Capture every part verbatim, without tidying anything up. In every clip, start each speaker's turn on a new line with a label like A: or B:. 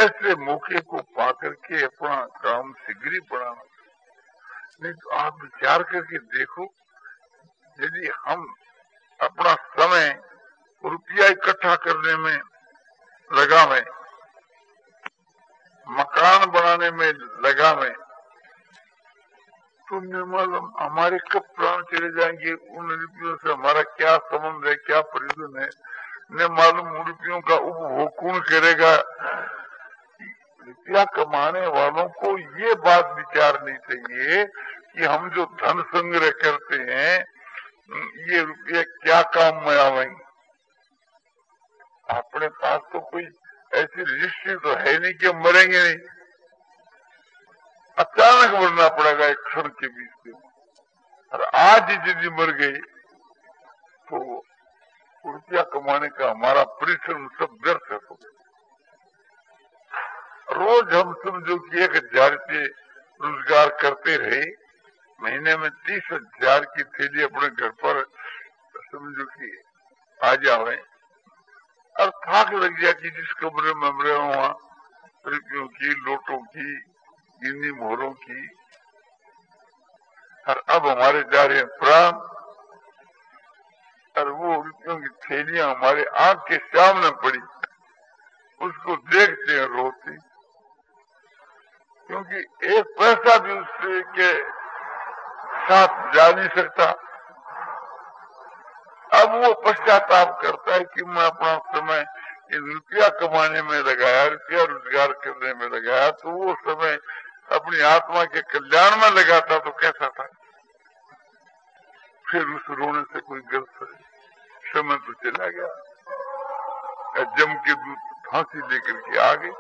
A: ऐसे मौके को पा करके अपना काम शीघ्र बढ़ाना। नहीं तो आप विचार करके देखो, यदि हम अपना समय रुपया इकट्ठा करने में लगावे, मकान बनाने में लगावे, तो निर्मालूम हमारे कब प्राण चले जाएंगे। उन रुपयों से हमारा क्या संबंध है, क्या प्रयोजन है, न मालूम रुपयों का उपभोग कौन करेगा। रुपया कमाने वालों को ये बात विचारनी चाहिए कि हम जो धन संग्रह करते हैं, ये रुपये क्या काम में आवेंगे। अपने पास तो कोई ऐसी रजिस्ट्री तो है नहीं कि हम मरेंगे नहीं, अचानक मरना पड़ेगा एक क्षण के बीच में। और आज यदि मर गए तो रुपया कमाने का हमारा परिश्रम सब व्यर्थ हो गया। रोज हम समझो कि एक हजार रुपये रोजगार करते रहे, महीने में तीस हजार की थैली अपने घर पर समझो कि आ जावे, और थाक लग गया कि जिस कमरे में हम रहे वहां रुपयों की, लोटों की, गिन्नी मोहरों की, और अब हमारे जा रहे हैं प्राण, और वो रुपयों की थैलियां हमारे आंख के सामने पड़ी, उसको देखते हैं रोते, क्योंकि एक पैसा भी उससे के साथ जा नहीं सकता। अब वो पश्चाताप करता है कि मैं अपना समय इन रुपया कमाने में लगाया, रुपया रोजगार करने में लगाया, तो वो समय अपनी आत्मा के कल्याण में लगाता तो कैसा था। फिर उस रोने से कोई गलत है, समय तो चला गया, जम के दूत फांसी लेकर के आ गए।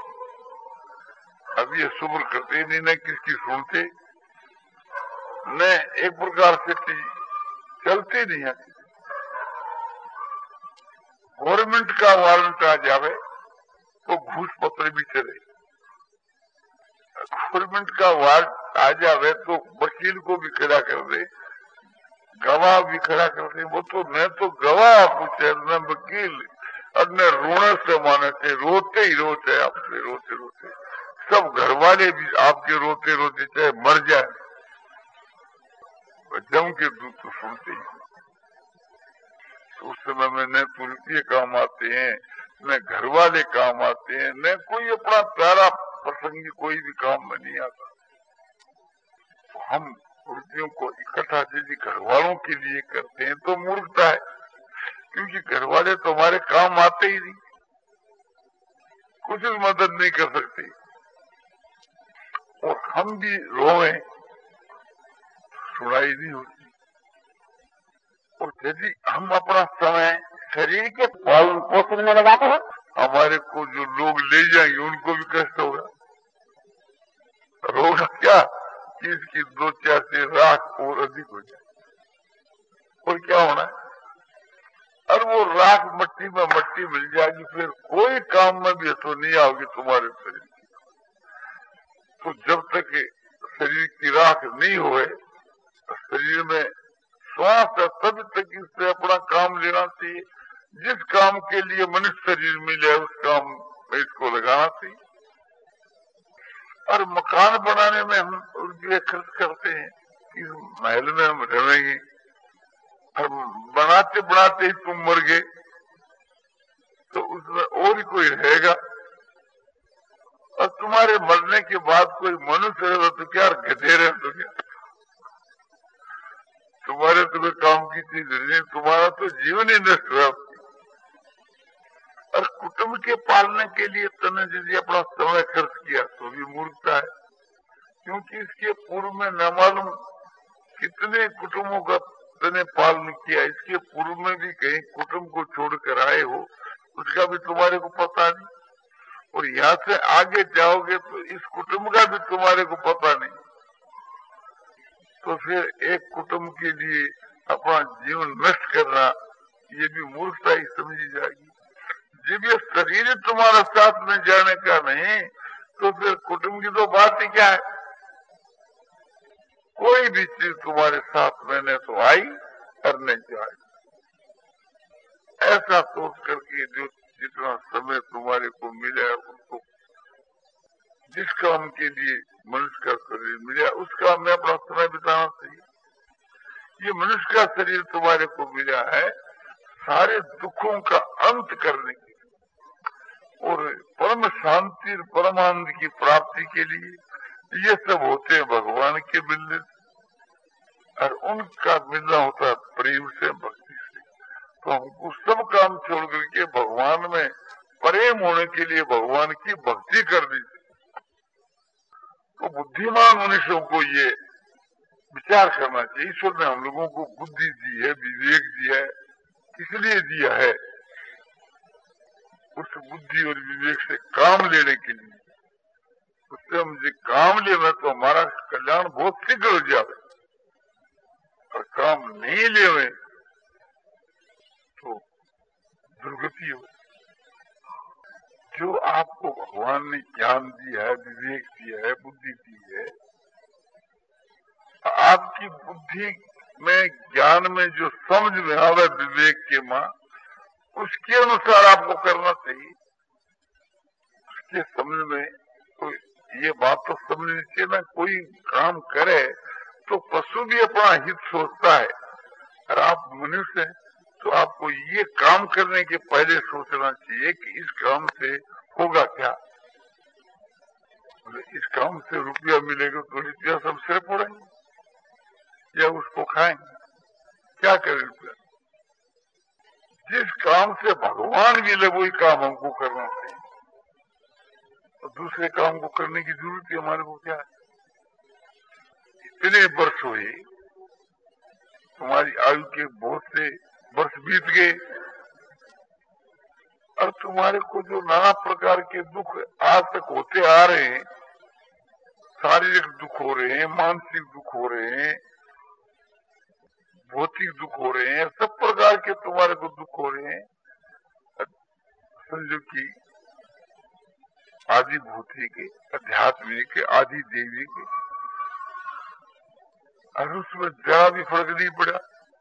A: अब ये सुब्र करते नहीं, न किसकी सुनते, न एक प्रकार से चलते नहीं है। गवर्नमेंट का वारंट आ जावे तो घूस पत्र भी चले, गवर्नमेंट का वारंट आ जावे तो वकील को भी खड़ा कर दे, गवाह भी खड़ा कर दे। वो तो न तो गवाह पूछे, न वकील, और न रोने से माने थे, रोते ही रोते आपसे, रोते रोते सब घर वाले भी आपके रोते रोते चाहे मर जाए, जम के दूध तो सुनते ही। तो उस समय में न तो रुपये काम आते हैं, न घर वाले काम आते हैं, न कोई अपना प्यारा प्रसंगी कोई भी काम में नहीं आता। तो हम रुपयों को इकट्ठा यदि घर वालों के लिए करते हैं तो मूर्खता है, क्योंकि घर वाले तो हमारे काम आते ही नहीं, कुछ मदद नहीं कर सकते। और हम भी रोए सुनाई नहीं होती। और यदि हम अपना समय शरीर के पालन पोषण में लगाते हैं, हमारे को जो लोग ले जाएंगे उनको भी कष्ट होगा। रोगा क्या कि इसकी दो चार से राख और अधिक हो जाए, और क्या होना है। और वो राख मट्टी में मट्टी मिल जाएगी, फिर कोई काम में भी तो नहीं आओगी तुम्हारे शरीर की। तो जब तक शरीर की राख नहीं होए, शरीर में श्वास है, तब तक इससे अपना काम लेना चाहिए। जिस काम के लिए मनुष्य शरीर मिले उस काम में इसको लगाना चाहिए। और मकान बनाने में हम रुपये खर्च करते हैं, इस महल में हम रहेंगे, और बनाते बनाते ही तुम मर गए तो उसमें और ही कोई रहेगा। और तुम्हारे मरने के बाद कोई मनुष्य रहेगा तो क्या गधे रहे तो क्या, तुम्हारे तुम्हें काम की चीज नहीं, तुम्हारा तो जीवन ही नष्ट हुआ। और कुटुंब के पालने के लिए तुमने यदि अपना समय खर्च किया तो भी मूर्खता है, क्योंकि इसके पूर्व में न मालूम कितने कुटुंबों का तुमने पालन किया। इसके पूर्व में भी कहीं कुटुंब को छोड़कर आए हो, उसका भी तुम्हारे को पता नहीं। और यहाँ से आगे जाओगे तो इस कुटुंब का भी तुम्हारे को पता नहीं। तो फिर एक कुटुंब के लिए अपना जीवन नष्ट करना ये भी मूर्खता ही समझी जाएगी। जब ये शरीर तुम्हारा साथ में जाने का नहीं तो फिर कुटुंब की तो बात ही क्या है। कोई भी चीज तुम्हारे साथ में न तो आई और न जाए। ऐसा सोच करके जो जितना समय तुम्हारे को मिला है उनको जिस काम के लिए मनुष्य का शरीर मिला उस काम में अपना समय बिताना चाहिए। ये मनुष्य का शरीर तुम्हारे को मिला है सारे दुखों का अंत करने के लिए और परम शांति परम आनंद की प्राप्ति के लिए। ये सब होते हैं भगवान के मिलने और उनका मिलना होता है प्रेम से, भक्ति से। तो हमको सब काम छोड़ करके भगवान में प्रेम होने के लिए भगवान की भक्ति करनी चाहिए। तो बुद्धिमान मनुष्यों को ये विचार करना चाहिए। ईश्वर ने हम लोगों को बुद्धि दी है, विवेक दिया है, इसलिए दिया है उस बुद्धि और विवेक से काम लेने के लिए। उससे हम जो काम लेवे तो हमारा कल्याण बहुत शीघ्र हो जाए और काम नहीं लेवे तो दुर्गति हो। जो आपको भगवान ने ज्ञान दिया है, विवेक दिया है, बुद्धि दी है, आपकी बुद्धि में ज्ञान में जो समझ में आवे विवेक के मां उसके अनुसार आपको करना चाहिए। उसके समझ में कोई ये बात तो समझनी चाहिए ना, कोई काम करे तो पशु भी अपना हित सोचता है और आप मनुष्य हैं तो आपको ये काम करने के पहले सोचना चाहिए कि इस काम से होगा क्या। इस काम से रुपया मिलेगा तो रुपया सब सिर पड़ेंगे या उसको खाएंगे, क्या करें रुपया। जिस काम से भगवान मिले वही काम हमको करना चाहिए और दूसरे काम को करने की जरूरत है हमारे को क्या है। इतने वर्ष हुए, तुम्हारी आयु के बहुत से वर्ष बीत गए और तुम्हारे को जो नाना प्रकार के दुख आज तक होते आ रहे हैं, शारीरिक दुख हो रहे हैं, मानसिक दुख हो रहे हैं, भौतिक दुख हो रहे हैं, सब प्रकार के तुम्हारे को दुख हो रहे हैं। समझो कि आदि भूति के, अध्यात्मिक के, आदि देवी के, और उसमें जरा भी फर्क नहीं पड़ा।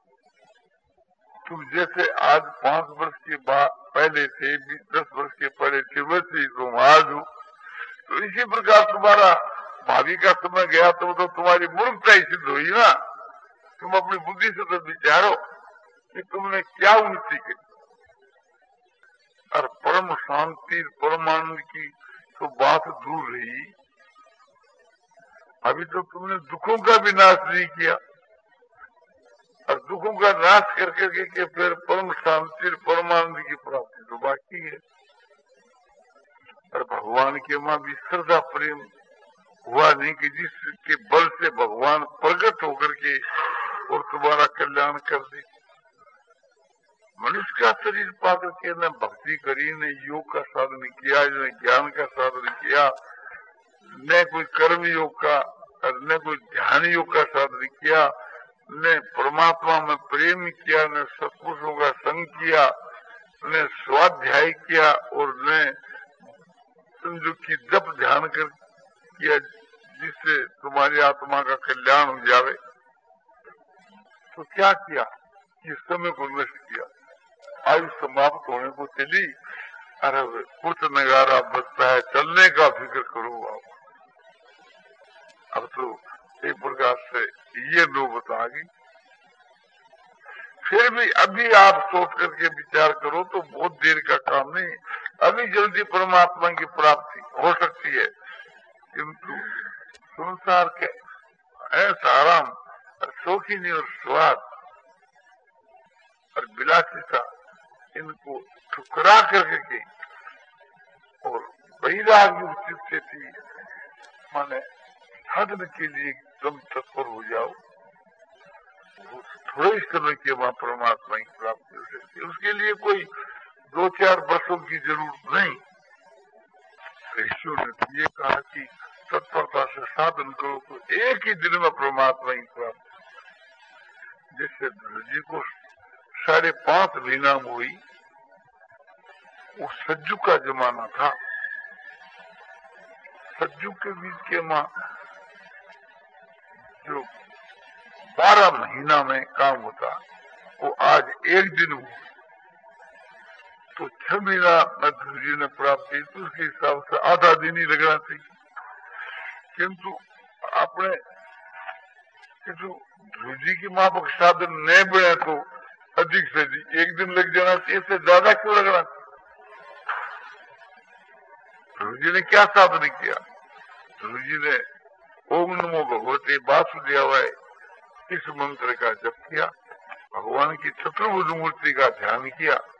A: तुम जैसे आज पांच वर्ष के बाद पहले थे, दस वर्ष के पहले थे, वैसे ही तुम आज हो। तो इसी प्रकार तुम्हारा भावी का समय गया तो, तो तुम्हारी मूर्खता ही सिद्ध हुई ना। तुम अपनी बुद्धि से तो विचारो कि तुमने क्या उन्नति की और परम शांति परमानंद की तो बात दूर रही। अभी तो तुमने दुखों का भी नाश नहीं किया और दुखों का नाश कर करके के फिर परम शांति परमानंद की प्राप्ति तो बाकी है। और भगवान के मां भी श्रद्धा प्रेम हुआ नहीं कि जिसके बल से भगवान प्रकट होकर के और तुम्हारा कल्याण कर दे। मनुष्य का शरीर पाकर के न भक्ति करी, न योग का साधन किया, न ज्ञान का साधन किया, न कोई कर्म योग का और न कोई ध्यान योग का साधन किया, न परमात्मा में प्रेम किया, न सत्पुरुषों का संग किया, न स्वाध्याय किया और न समझो की जप ध्यान कर किया जिससे तुम्हारी आत्मा का कल्याण हो जावे। तो क्या किया, इस समय को नष्ट किया। आयु समाप्त होने को चली, अरे कुछ नगारा बचता है, चलने का फिक्र करो आप। अब तो एक प्रकार से ये नौबत आ गई। फिर भी अभी आप सोच करके विचार करो तो बहुत देर का काम नहीं, अभी जल्दी परमात्मा की प्राप्ति हो सकती है। किंतु संसार के ऐसा आराम और शौकीनी और स्वाद और विलासिता इनको ठुकरा करके और वैराग्य उचित से थी माने साधन के लिए एकदम तत्पर हो जाओ, थोड़े ही समय के वहां परमात्मा की प्राप्ति हो सकती है। उसके लिए कोई दो चार वर्षों की जरूरत नहीं। ईश्वर ने ये कहा कि तत्परता से साधन करो तो एक ही दिन में परमात्मा की प्राप्ति। जिससे जी को साढ़े पांच महीना हुई, वो सज्जू का जमाना था। सज्जू के बीच के मां जो बारह महीना में काम होता वो आज एक दिन हुआ, तो छह महीना में गुरु जी ने प्राप्ति तो उसके हिसाब से आधा दिन ही लगना चाहिए। किंतु आपने किंतु ध्रुव जी की माफक साधन नहीं बने तो अधिक से अधिक एक दिन लग जाना चाहिए, इससे ज्यादा क्यों लगना? ध्रुव जी ने क्या साधन किया? ध्रुव जी ने ओम नमो भगवते वासुदेवाय इस मंत्र का जप किया, भगवान की चतुर्भुज मूर्ति का ध्यान किया,